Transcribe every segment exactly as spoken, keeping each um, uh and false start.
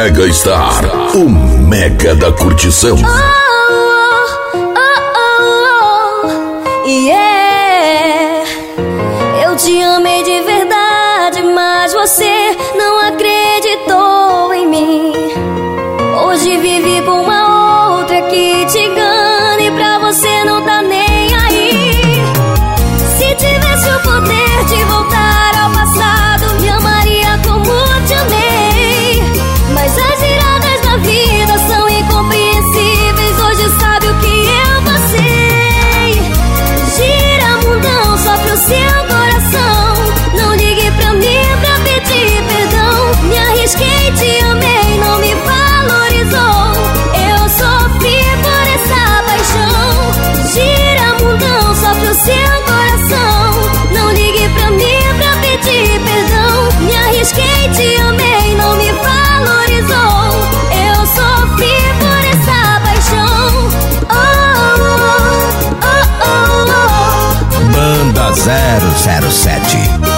Mega Star, o mega da curtição. Oh, oh, oh, oh, yeah. Eu te amei de verdade, mas você não acreditou em mim. Hoje vivi com uma outra que te engana e pra você não tá nem aí. Se tivesse o poder de voltar ao passado, me amaria como te amei. Mas as giradas da vida são incompreensíveis. Hoje sabe o que eu passei. Gira mundão, sofre o seu coração. Não ligue pra mim pra pedir perdão. Me arrisquei, te amei, não me valorizou. Eu sofri por essa paixão. Gira mundão, sofre o seu coração. Não ligue pra mim pra pedir perdão. Me arrisquei, te amei, não me valorizou. Eu sofri por essa paixão. Oh, oh, oh, oh. Banda zero zero sete.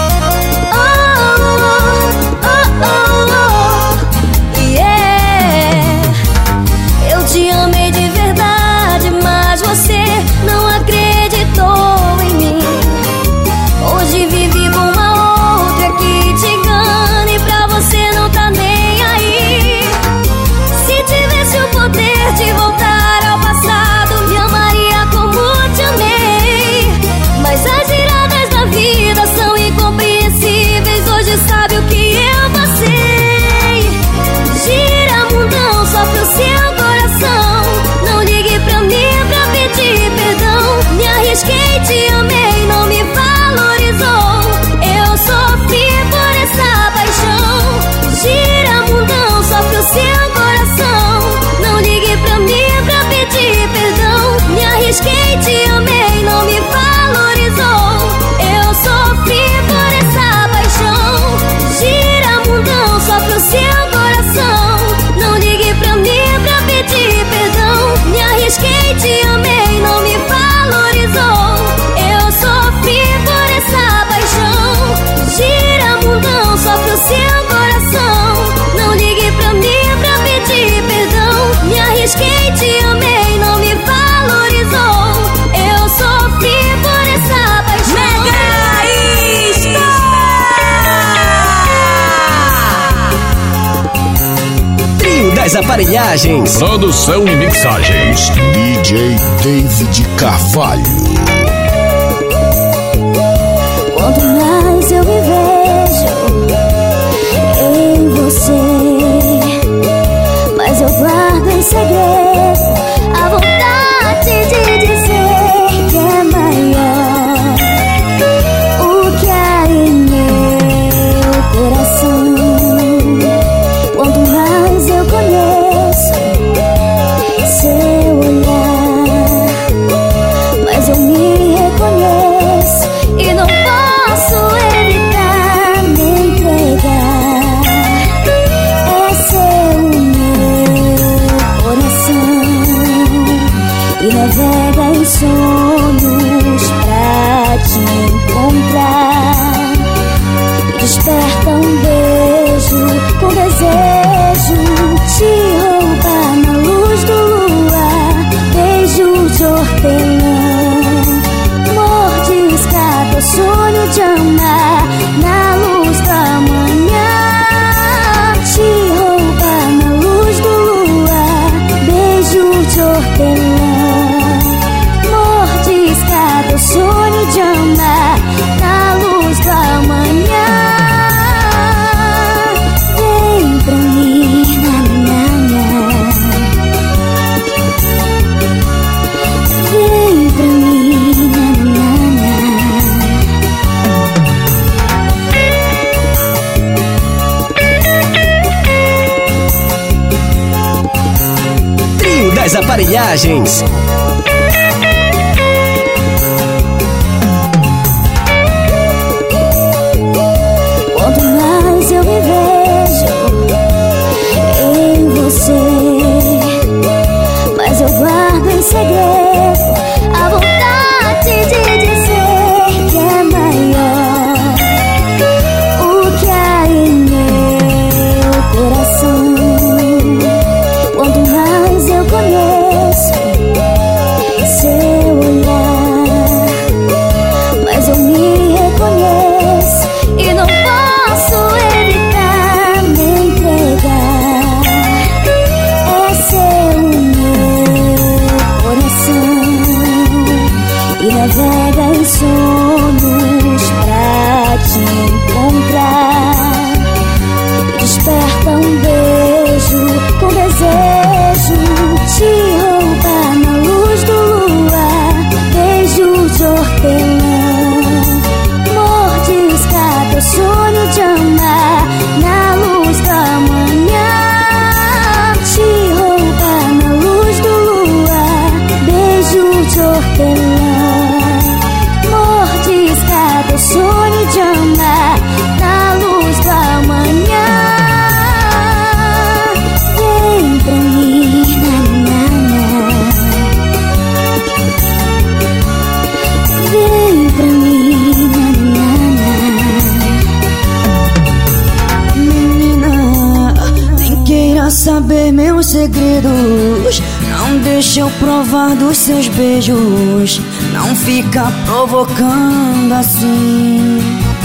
Oh, oh, oh, oh. Yeah. Eu te amei de verdade, mas você não acreditou em mim. Hoje vivi com uma outra que te engana e pra você não tá nem aí. Se tivesse o poder de voltar ao passado, me amaria como te amei. Mas as giradas da vida são incompreensíveis. Hoje sabe o que eu passei. Gira mundão, sofre o seu coração. Não ligue pra mim pra pedir perdão. Me arrisquei, te amei, não me valorizou. Eu sofri por essa paixão. Gira mundão, sofre o seu coração. Não ligue pra mim pra pedir perdão. Me arrisquei, te amei, não me valorizou. Eu sofri por essa paixão. Gira mundão, sofre o seu coração. Não ligue pra mim pra pedir perdão. Me arrisquei, te amei, não me valorizou. Eu sofri por essa paixão. Gira mundão, sofre o seu coração. Não ligue pra mim pra pedir perdão. Me arrisquei, te amei, não me valorizou. Eu sofri por essa paixão. Trio das Aparelhagens. Produção e mixagens D J David Carvalho. Quanto mais eu me vejo em você, mas eu guardo em segredo a vontade de dizer que é maior o que há em meu coração. Quanto mais eu conheço seu olhar, mas eu me reconheço e não posso evitar me entregar. Esse é o meu coração e navega em sonhos pra te encontrar. E desperta um beijo com desejo, te roubar na luz do luar. Beijo de hortelã, mordisca teu sonho de amar na luz da manhã. Te roubar na luz do luar. Beijo de hortelã, mordisca teu sonho de amar na luz da manhã. Vem pra mim, nanana. Vem pra mim, nanana. Trio das Aparelhagens. Quanto mais eu me vejo em você, mas eu guardo em segredo a vontade de dizer que é maior o que há em meu coração. saber meus segredos, não deixa eu provar dos seus beijos, não fica provocando assim.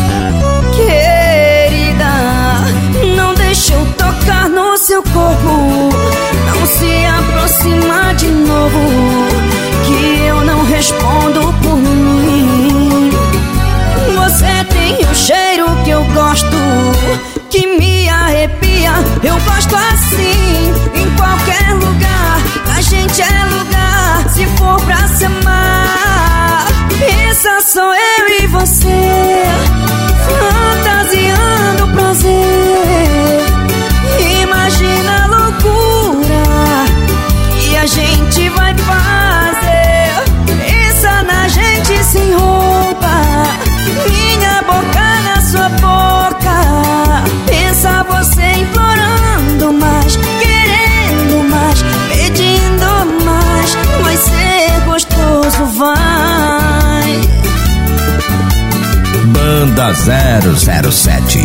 Querida, não deixa eu tocar no seu corpo, não se aproxima de novo, que eu não respondo por mim. Você tem o cheiro que eu gosto, que me arrepia, eu gosto assim. Em qualquer lugar, a gente é lugar, se for pra se amar. Pensa só eu e você, fantasiando prazer. Imagina a loucura que a gente vai fazer. Pensa na gente sem roupa, minha boca na sua boca. Pensa você implorando mais, querendo mais, pedindo mais. Vai ser gostoso, vai. Banda zero zero sete.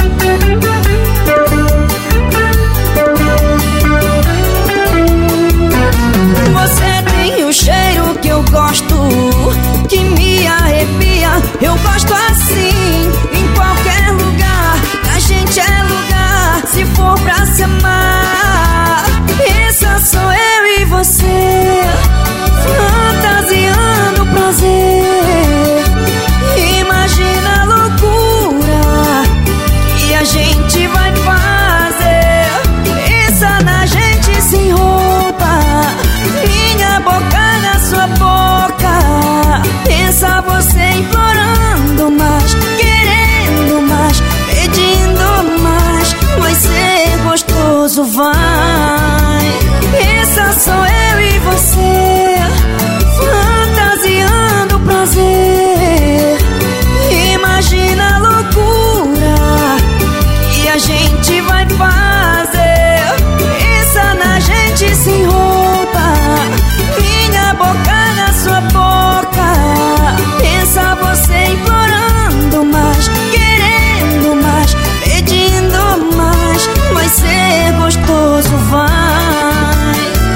Você tem o cheiro que eu gosto, que me arrepia, eu gosto assim. Em qualquer lugar, a gente é lugar, se for pra se amar. Pensa só eu e você, fantasiando prazer. Imagina a loucura que a gente vai fazer. Pensa na gente sem roupa, minha boca na sua boca. Pensa você implorando mais, querendo mais, pedindo mais. Vai ser gostoso, vai. Pensa só eu e você, fantasiando prazer. Imagina a loucura que a gente vai fazer. Pensa na gente sem roupa, minha boca na sua boca. Pensa você implorando mais, querendo mais, pedindo mais. Vai ser gostoso, vai.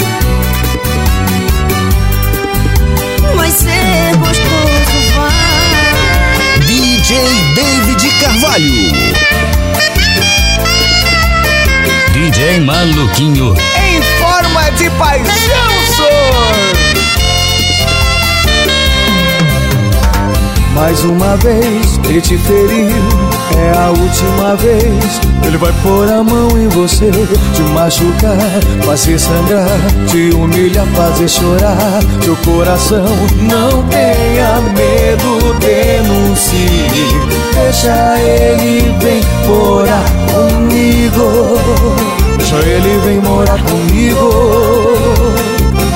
Vai ser gostoso, vai. D J David Carvalho. D J Maluquinho. Em forma de paixão, sor. Mais uma vez ele te feriu, é a última vez. Ele vai pôr a mão em você, te machucar, fazer sangrar, te humilhar, fazer chorar teu coração. Não tenha medo, denuncie. Deixa ele vem morar comigo. Deixa ele vem morar comigo.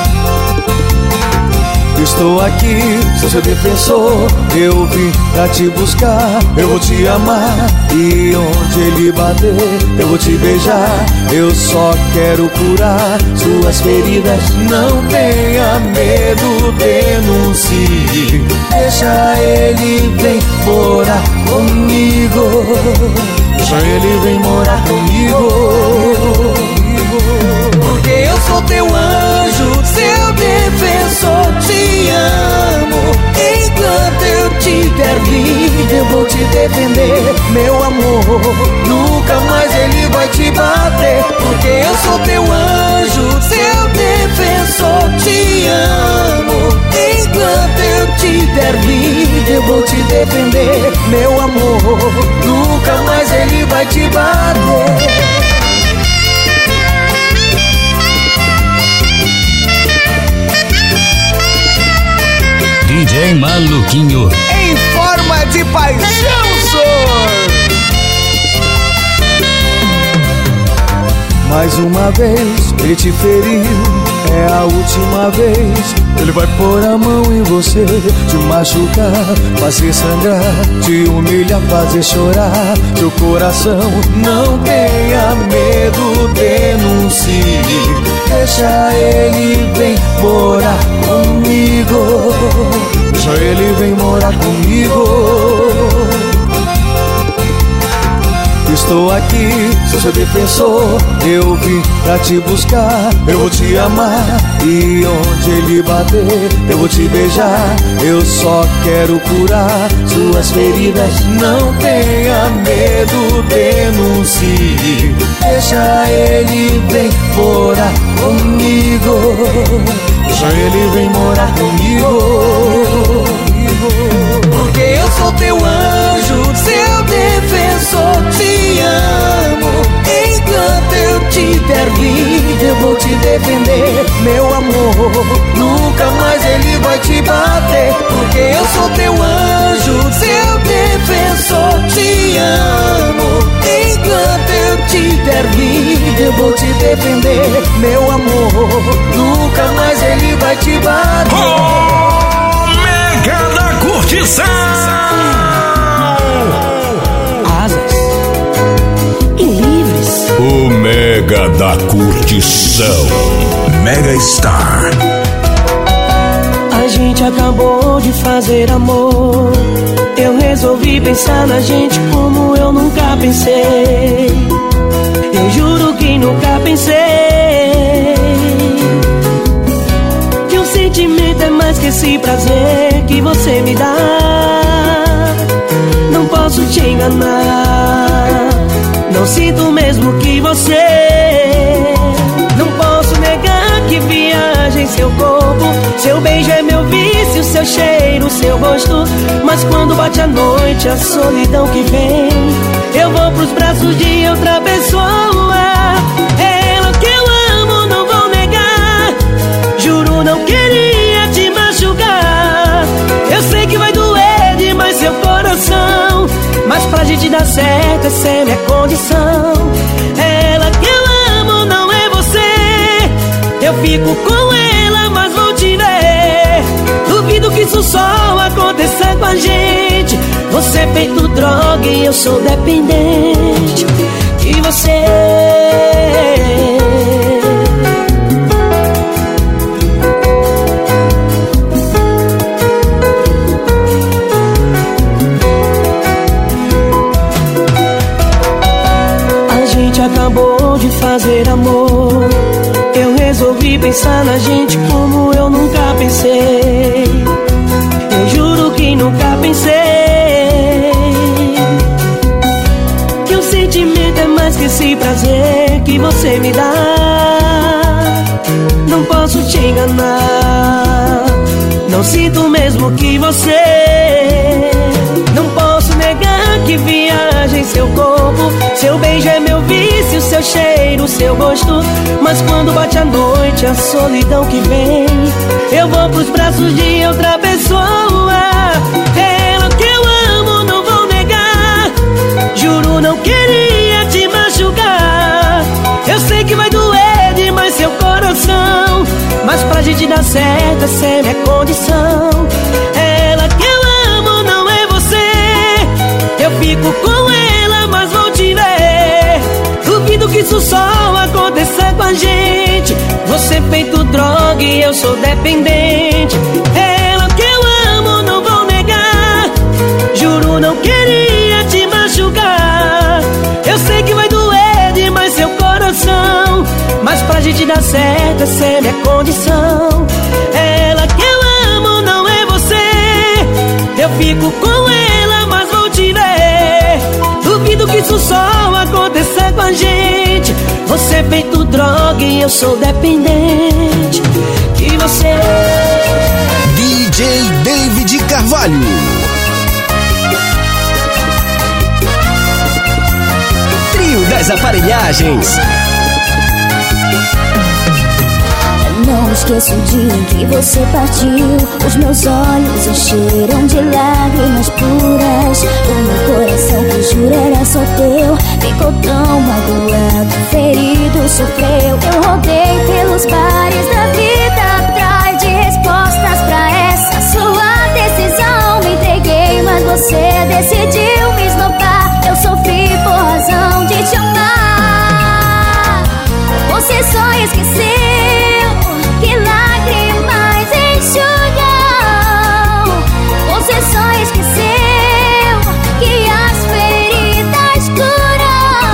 Estou aqui, sou seu defensor. Eu vim pra te buscar. Eu vou te amar e onde ele bater eu vou te beijar. Eu só quero curar suas feridas. Não tenha medo, denuncie. Deixa ele vem morar comigo. Deixa ele vem morar comigo. Porque eu sou teu anjo, seu defensor, te amo. Enquanto eu tiver vida, eu vou te defender, meu amor. Nunca mais ele vai te bater. Porque eu sou teu anjo, seu defensor, te amo. Enquanto eu tiver vida, eu vou te defender, meu amor. Nunca mais ele vai te bater. D J Maluquinho. Em forma de paixão, sor. Mais uma vez ele te feriu, é a última vez. Ele vai pôr a mão em você, te machucar, fazer sangrar, te humilhar, fazer chorar teu coração. Não tenha medo, denuncie. Deixa ele vem morar comigo. Deixa ele vem morar comigo. estou aqui, sou seu defensor. Eu vim pra te buscar, eu vou te amar. E onde ele bater, eu vou te beijar. Eu só quero curar suas feridas. Não tenha medo, denuncie. Deixa ele vir morar comigo. Deixa ele vir morar comigo. Porque eu sou teu anjo, seu defensor. Te amo, enquanto eu tiver vida, eu vou te defender, meu amor. Nunca mais ele vai te bater. Porque eu sou teu anjo, seu defensor. Te amo, enquanto eu tiver vida, eu vou te defender, meu amor. Nunca mais ele vai te bater. Oh, Mega da Curtição! Asas e livres. O Mega da Curtição, Mega Star. A gente acabou de fazer amor. Eu resolvi pensar na gente como eu nunca pensei. Eu juro que nunca pensei que o sentimento é mais que esse prazer que você me dá. Não posso te enganar, não sinto mesmo que você. Não posso negar que viaja em seu corpo. Seu beijo é meu vício, seu cheiro, seu gosto. Mas quando bate a noite, a solidão que vem, eu vou pros braços de outra pessoa. Ela que eu amo, não vou negar. Juro, não queria te machucar. Eu sei que vai doer demais seu coração, mas pra gente dar certo, essa é minha condição. Ela que eu amo, não é você. Eu fico com ela, mas vou te ver. Duvido que isso só aconteça com a gente. Você é feito droga e eu sou dependente de você. A gente acabou de fazer amor. Eu resolvi pensar na gente como eu nunca pensei. Eu juro que nunca pensei que o sentimento é mais que esse prazer que você me dá. Não posso te enganar, não sinto mesmo que você. Não posso negar que viaja em seu corpo. Seu beijo é meu vício, seu cheiro, seu gosto. Mas quando bate a noite, a solidão que vem, eu vou pros braços de outra pessoa. Ela que eu amo, não vou negar. Juro, não queria te machucar. Eu sei que vai doer demais seu coração, mas pra gente dar certo, essa é minha condição. Ela que eu amo, não é você. Eu fico com ela, mas vou te ver. Duvido que isso só aconteça com a gente. Você é feito droga e eu sou dependente. Ela que eu amo, não vou negar. Juro, não queria te machucar. Eu sei que vai doer demais seu coração, mas pra gente dar certo, essa é minha condição. Ela que eu amo, não é você. Eu fico com ela, mas vou te ver. Duvido que isso só aconteça com a gente. Você é feito droga e eu sou dependente de você. D J David Carvalho. Trio das Aparelhagens. Não esqueço o dia em que você partiu. Os meus olhos encheram de lágrimas puras. O meu coração, que juro era só teu, ficou tão magoado, ferido, sofreu. Eu rodei pelos bares da vida atrás de respostas pra essa sua decisão. Me entreguei, mas você decidiu me esnobar. Eu sofri por razão de te amar. Você só esqueceu que lágrimas enxugam. Você só esqueceu que as feridas curam.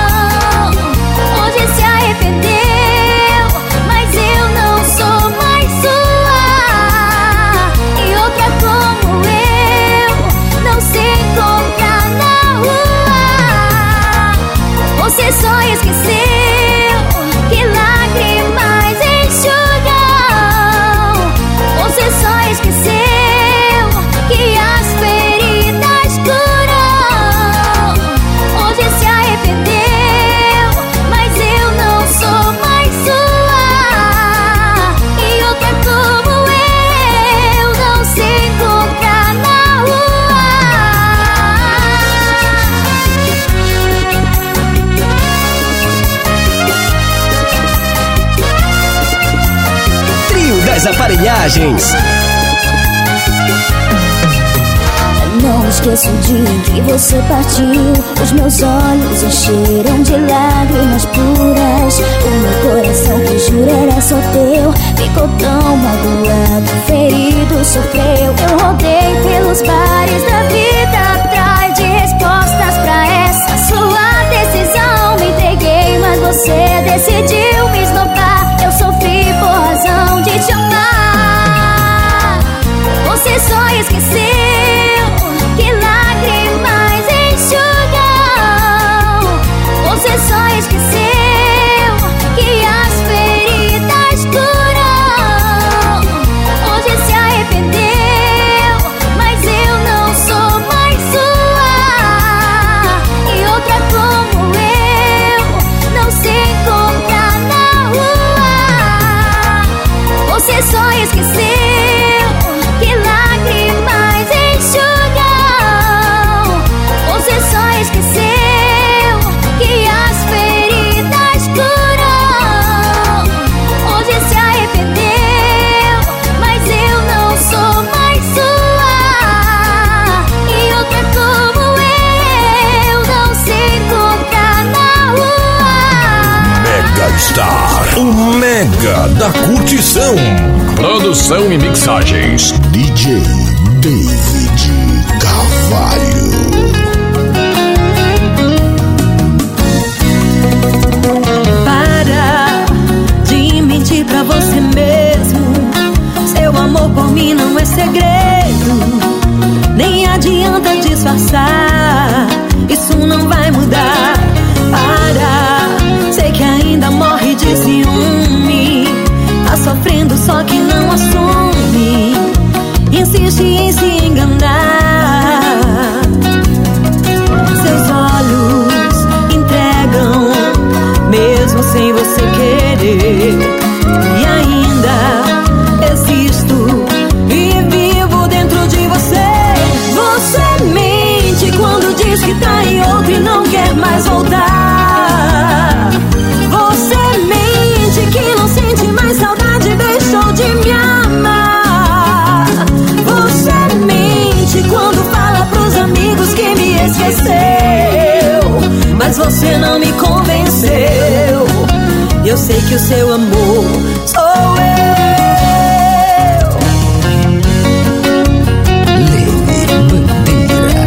Você só esqueceu que lágrimas enxugam. Você só esqueceu que as feridas curam. Hoje se arrependeu, mas eu não sou mais sua. E outra como eu não se encontra na rua. Trio das Aparelhagens. Não esqueço o dia em que você partiu. Os meus olhos encheram de lágrimas puras. O meu coração, que juro era só teu, ficou tão magoado, ferido, sofreu. Eu rodei pelos bares da vida atrás de respostas pra essa sua decisão. Me entreguei, mas você decidiu me esnobar. Eu sofri por razão de te amar. Você só esqueceu que lágrimas enxugam. Você só esqueceu que as feridas curam. Hoje se arrependeu, mas eu não sou mais sua. E outra como eu não se encontra na rua. Você só esqueceu que lágrimas enxugam. Você só esqueceu que as feridas curam. Hoje se arrependeu, mas eu não sou mais sua. E outra como eu não se encontra na rua. Mega Star, o mega da curtição. Produção e mixagens D J David Carvalho. Para de mentir pra você mesmo. Seu amor por mim não é segredo. Nem adianta disfarçar, isso não vai mudar. Para, sei que ainda morre de ciúme. Tá sofrendo só que não assume. Insiste em se enganar. Seus olhos entregam, mesmo sem você querer. E ainda existo e vivo dentro de você. Você mente quando diz que tá em outro e não quer mais voltar. Você mente que não sente mais saudade e deixou de me amar. Você mente quando fala pros amigos que me esqueceu, mas você não me convenceu. Eu sei que o seu amor sou eu. Lene Bandeira.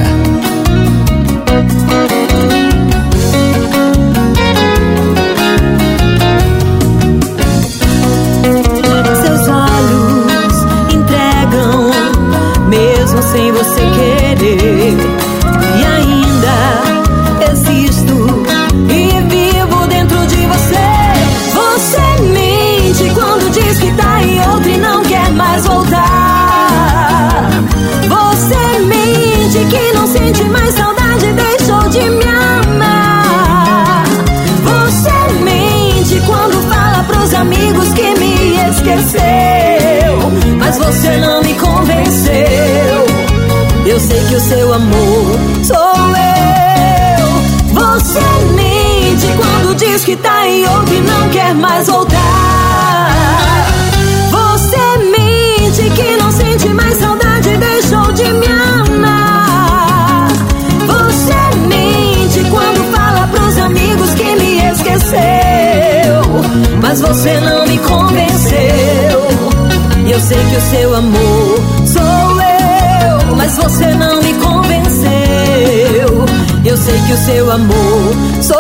Seus olhos entregam, mesmo sem você querer. E ainda existo e vivo dentro de você. Você mente quando diz que tá em outro e não quer mais voltar. Você mente que não sente mais saudade e deixou de me amar. Você mente quando fala pros amigos que me esqueceu, mas você não me convenceu. Eu sei que o seu amor sou eu. Você mente quando diz que tá em outro e não quer mais voltar. Você mente que não sente mais saudade e deixou de me amar. Você mente quando fala pros amigos que me esqueceu, mas você não me convenceu. Eu sei que o seu amor sou eu, mas você não me convenceu. Eu sei que o seu amor sou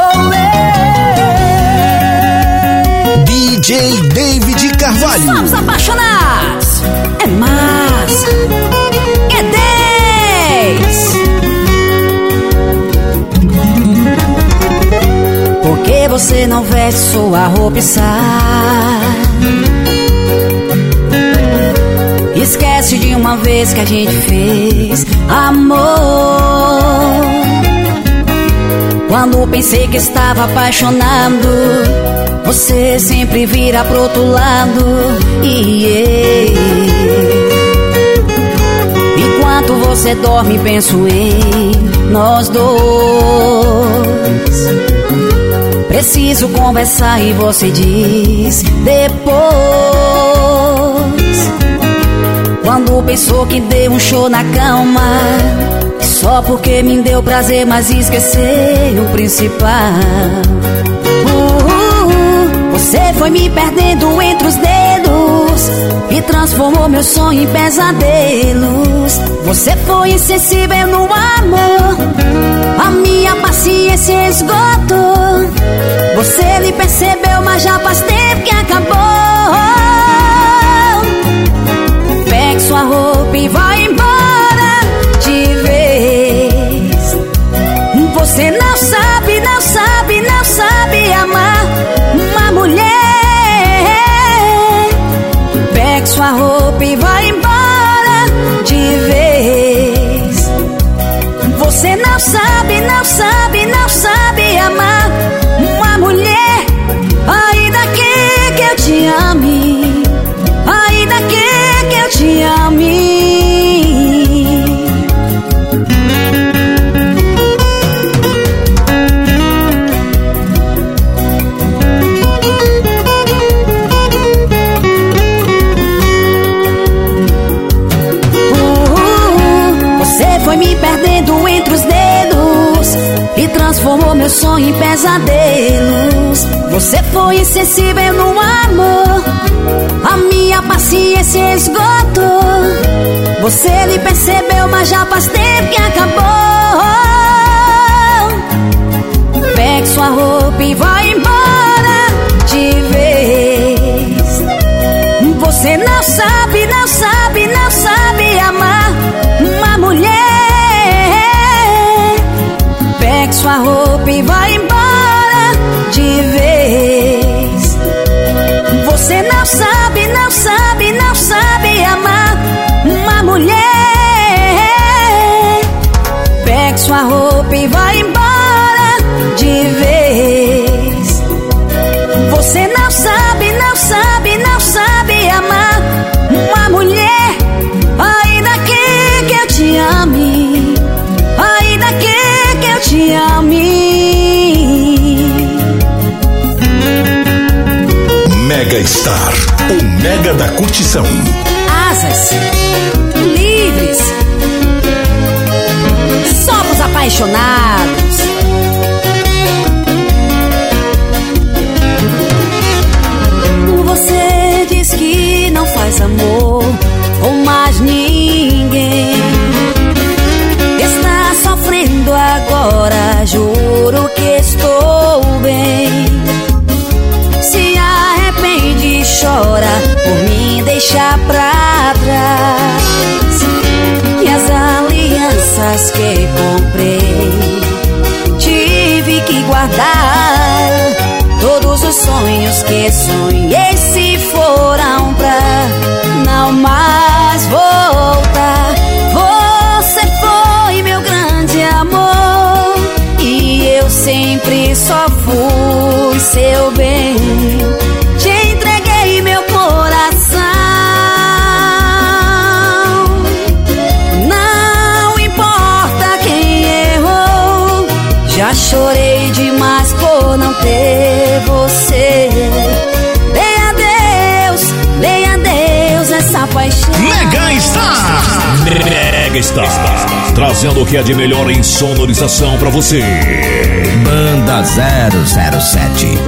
eu. D J David Carvalho. Somos apaixonados. É mais. É dez. Por que você não veste sua roupa e sai? Esquece de uma vez que a gente fez amor. Quando pensei que estava apaixonado, você sempre vira pro outro lado. Yeah. Enquanto você dorme, penso em nós dois. Preciso conversar e você diz depois. Quando pensou que deu um show na cama, só porque me deu prazer, mas esqueceu o principal. uh, uh, Você foi me perdendo entre os dedos e transformou meu sonho em pesadelos. Você foi insensível no amor, a minha paciência esgotou. Você nem percebeu, mas já faz tempo que acabou. Pegue sua roupa e vai embora de vez. Você não sabe, não sabe, não sabe amar uma mulher. Pegue sua roupa e vai embora de vez. Você não sabe, não sabe, não sabe amar uma mulher. Ainda que, que eu te ame, ainda que, que eu te ame. Foi me perdendo entre os dedos e transformou meu sonho em pesadelos. Você foi insensível no amor, a minha paciência esgotou. Você nem percebeu, mas já faz tempo que acabou. Pegue sua roupa e vai embora de vez. Você não sabe, não sabe, não sabe amar uma mulher. Pegue sua roupa e vai embora de vez. Você não sabe, não sabe, não sabe amar uma mulher. Pegue sua roupa e vai embora de vez. Você não sabe, não sabe, não sabe amar uma mulher. Ainda que, que eu te ame, ainda que, que eu te ame. Mega Star, o mega da curtição. Asas livres, só pros apaixonados. Você diz que não faz amor com mais ninguém. Está sofrendo agora, juro que estou bem. Se arrepende e chora por mim deixar pra trás. E as alianças que comprei tive que guardar. Todos os sonhos que sonhei se foram pra não mais voltar. Você foi meu grande amor e eu sempre só fui seu bem. Te entreguei meu coração. Não importa quem errou, já chorei demais por não ter você. Dei adeus, dei adeus essa paixão. Mega Star, Mega Star, trazendo o que é de melhor em sonorização pra você. Banda zero zero sete.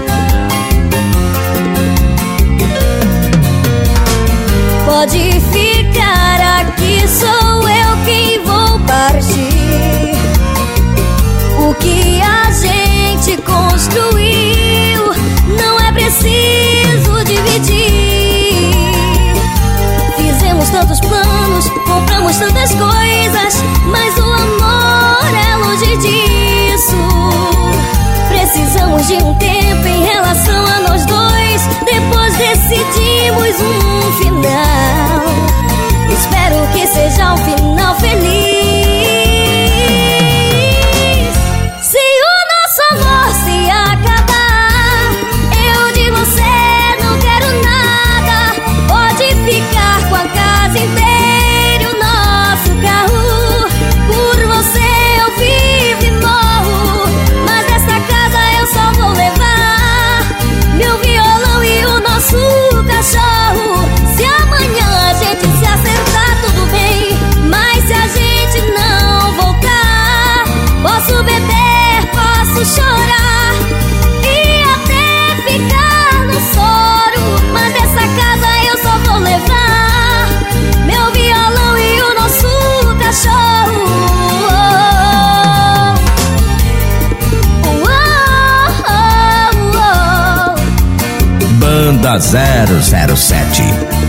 Pode ficar aqui, sou eu quem vou partir. O que a gente construiu não é preciso dividir. Fizemos tantos planos, compramos tantas coisas, mas o amor é longe disso. Precisamos de um Banda zero zero sete.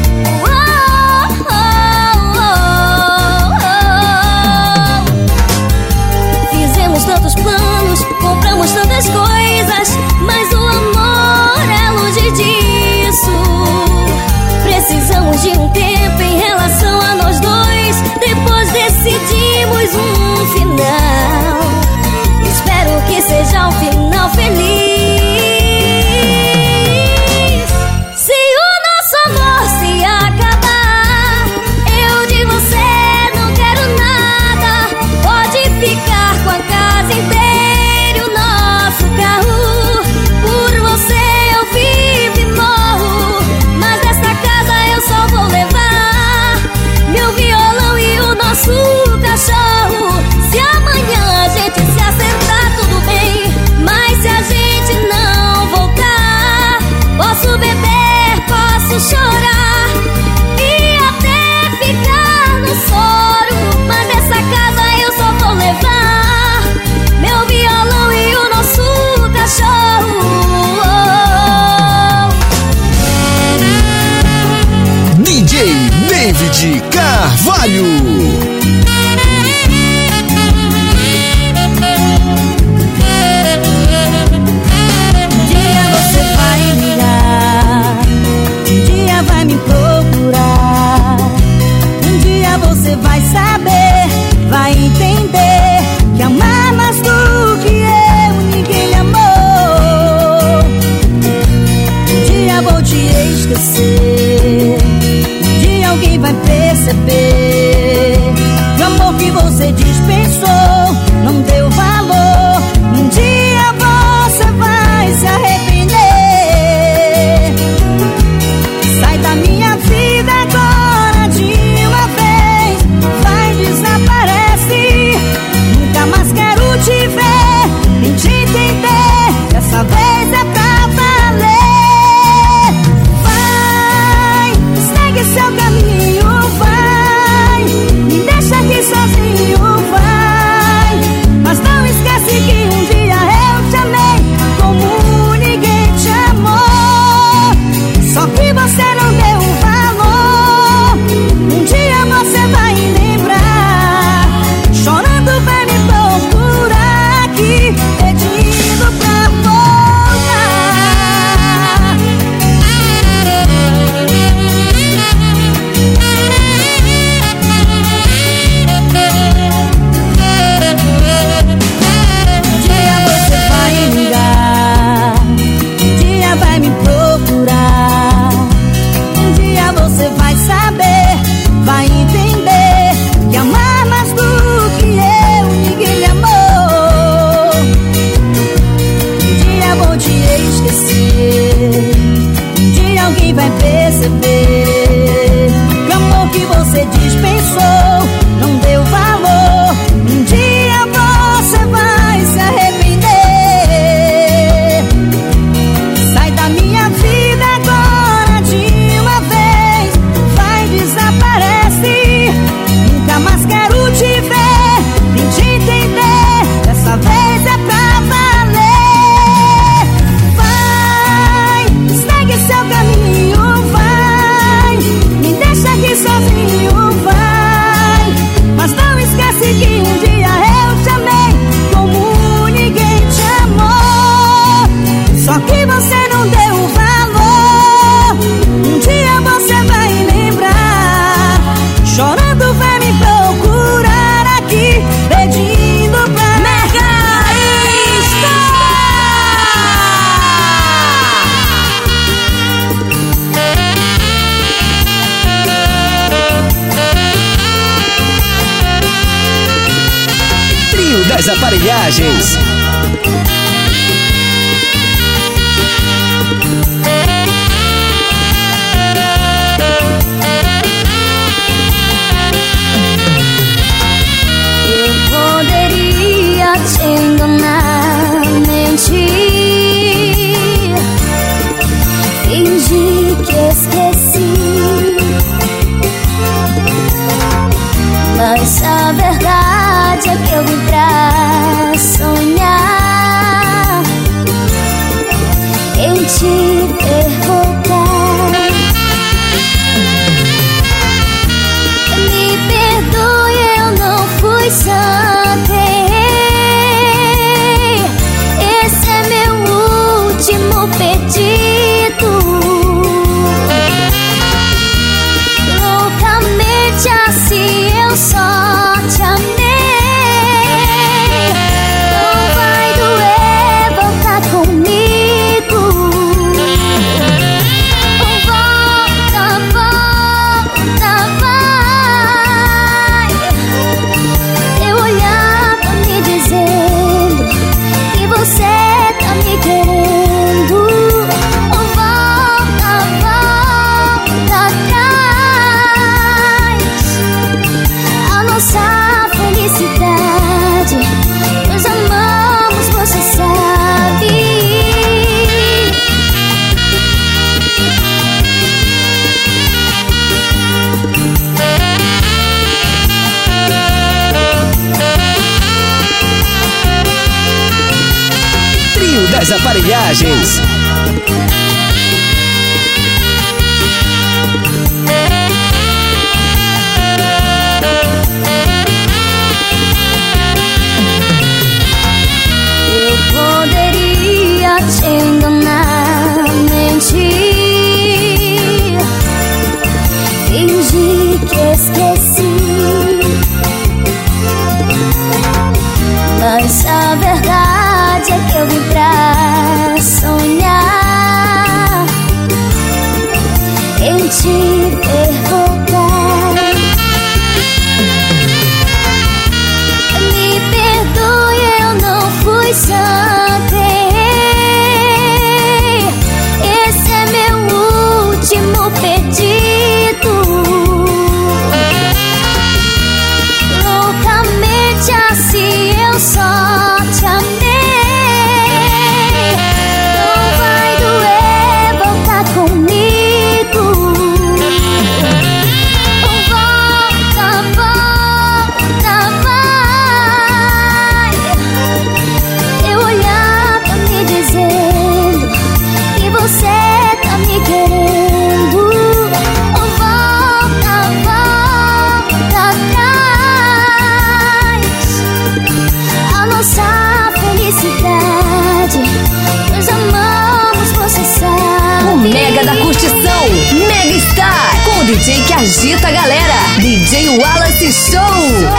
Fizemos tantos planos, compramos tantas coisas, mas o amor é longe disso. Precisamos de um tempo em relação a nós dois, depois decidimos um final. Espero que seja um final feliz. Se o nosso amor se acabar, eu de você não quero nada. Pode ficar com a casa inteira e o nosso carro. Por você eu vivo e morro, mas dessa casa eu só vou levar meu violão e o nosso cachorro. Se amanhã a gente se acertar, tudo bem, mas se a gente não voltar, posso beber, posso chorar e até ficar no soro, mas dessa casa eu só vou levar meu violão e o nosso cachorro. D J David Carvalho. Vai me procurar. Um dia você vai saber, vai entender que amar mais do que eu ninguém lhe amou. Um dia vou te esquecer, um dia alguém vai perceber que o amor que você dispensou não deu valor. Um dia você vai se arrepender. Sai da minha vida agora de uma vez, vai, desaparece. Nunca mais quero te ver, nem te entender. Dessa vez é pra valer. Vai, segue seu caminho, vai. Me deixa aqui sozinho, vai. Mas não esquece que um dia eu te amei como ninguém te amou. Só que você não deu valor. Um dia você vai lembrar. Chorando vai me procurar aqui, pedindo pra voltar. Um dia você vai ligar, um dia vai me procurar. Um dia você vai saber, vai entender que amar mais do que eu ninguém lhe amou. Um dia vou te esquecer, um dia alguém vai perceber que o amor que você dispensou não deu valor. Um dia você vai se arrepender. Sai da minha vida agora de uma vez, vai, desaparece. Nunca mais quero te ver, nem te entender. Dessa vez é pra valer. Vai, segue seu caminho, vai. Me deixa aqui sozinho, vai. Mas não esquece que um dia eu te amei como ninguém te amou. Só que você não deu valor. Um dia você vai lembrar. Chorando vai me procurar aqui, pedindo pra Trio das Aparelhagens. Eu poderia te enganar, mentir, fingir que esqueci, mas a verdade é que eu vim pra sonhar em te ver voltar. das Aparelhagens. Eu poderia te enganar, mentir, fingir que esqueci, mas a verdade é que eu vim pra sonhar em te ver voltar. Me perdoe, eu não fui santa. Esse é meu último pedido. Loucamente assim eu só te amei. Não vai doer voltar comigo. Volta, volta, vai. Eu olhar pra me dizendo que você tá me querendo. Volta, volta atrás. A nossa felicidade, nós amamos, você sabe. O Mega da Curtição, Mega Star, com o D J que agita a galera, D J Wallace Show.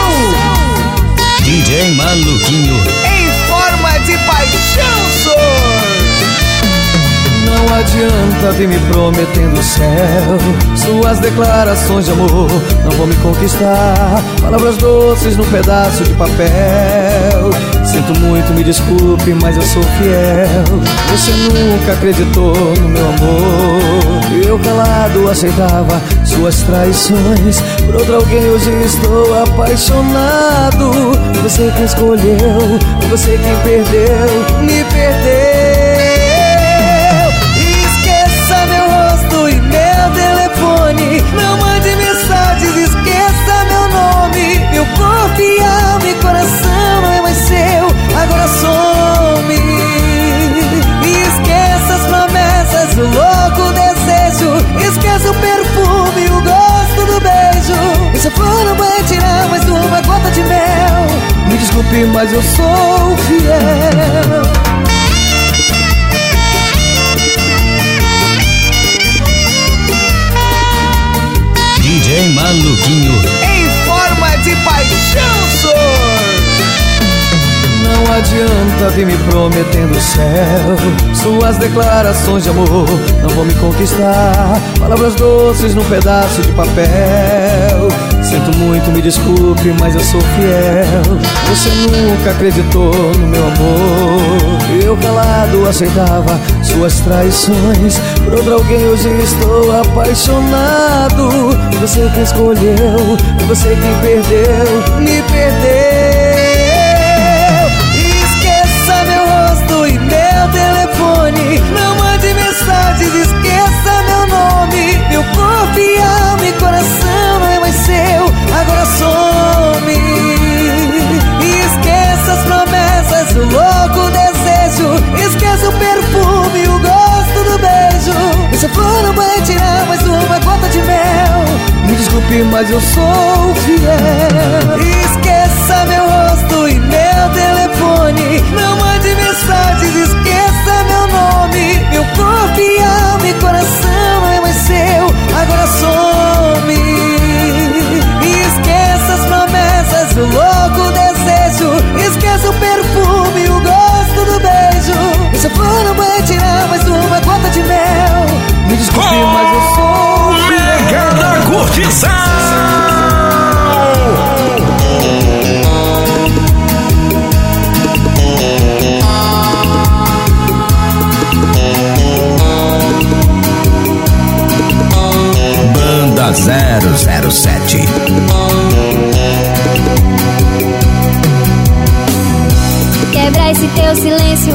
D J Maluquinho. Em forma de paixão, sou. Não adianta vir me prometendo o céu. Suas declarações de amor não vão me conquistar. Palavras doces num pedaço de papel. Sinto muito, me desculpe, mas eu sou fiel. Você nunca acreditou no meu amor. Eu calado aceitava suas traições. Por outro alguém hoje estou apaixonado. Você quem escolheu, você quem perdeu, me perdeu. Não mande mensagens, esqueça meu nome. Meu corpo e alma e coração não é mais seu, agora some. Esqueça as promessas, o louco desejo. Esqueça o perfume, o gosto do beijo. Essa flor não vai tirar mais uma gota de mel. Me desculpe, mas eu sou fiel. D J Maluquinho. Em forma de paixão, sou. Não adianta vir me prometendo o céu. Suas declarações de amor não vão me conquistar. Palavras doces num pedaço de papel. Sinto muito, me desculpe, mas eu sou fiel. Você nunca acreditou no meu amor. Eu calado aceitava suas traições. Por outro alguém hoje estou apaixonado. Você quem escolheu, você quem perdeu, me perdeu. Esqueça meu rosto e meu telefone. Não mande mensagens, esqueça meu nome. Meu corpo e alma e coração não é mais seu, agora some. Esqueça as promessas, o louco desejo. Esqueça o perfume, o gosto do beijo. Essa flor não vai tirar mais uma gota de mel. Me desculpe, mas eu sou fiel. Esqueça meu rosto e meu telefone. Não mande mensagens, esqueça meu nome. Meu corpo e alma e coração não é mais seu, agora some. Esqueça as promessas, o louco desejo. Esqueça o perfume, o gosto do beijo. Essa flor não vai tirar mais uma gota de mel. Me desculpe, mas eu sou Mega da Curtição. Banda zero zero sete. Quebra esse teu silêncio,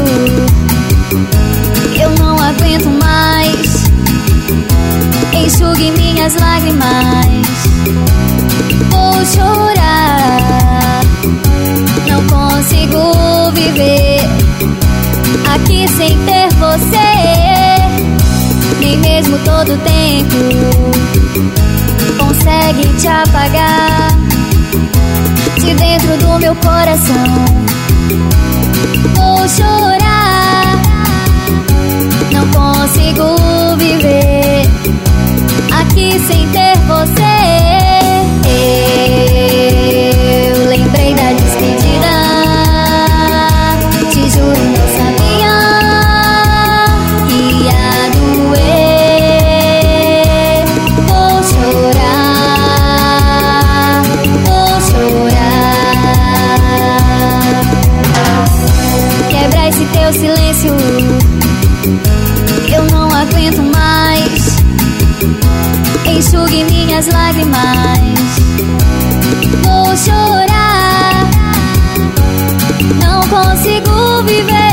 eu não aguento mais. Enxugue minhas lágrimas, vou chorar. Não consigo viver aqui sem mesmo todo tempo consegue te apagar de dentro do meu coração. Vou chorar, não consigo viver aqui sem ter você. Eu lembrei da despedida, te juro não sabia que ia doer. Vou chorar, vou chorar. Quebra esse teu silêncio, eu não aguento mais. Enxugue minhas lágrimas. Vou chorar, não consigo viver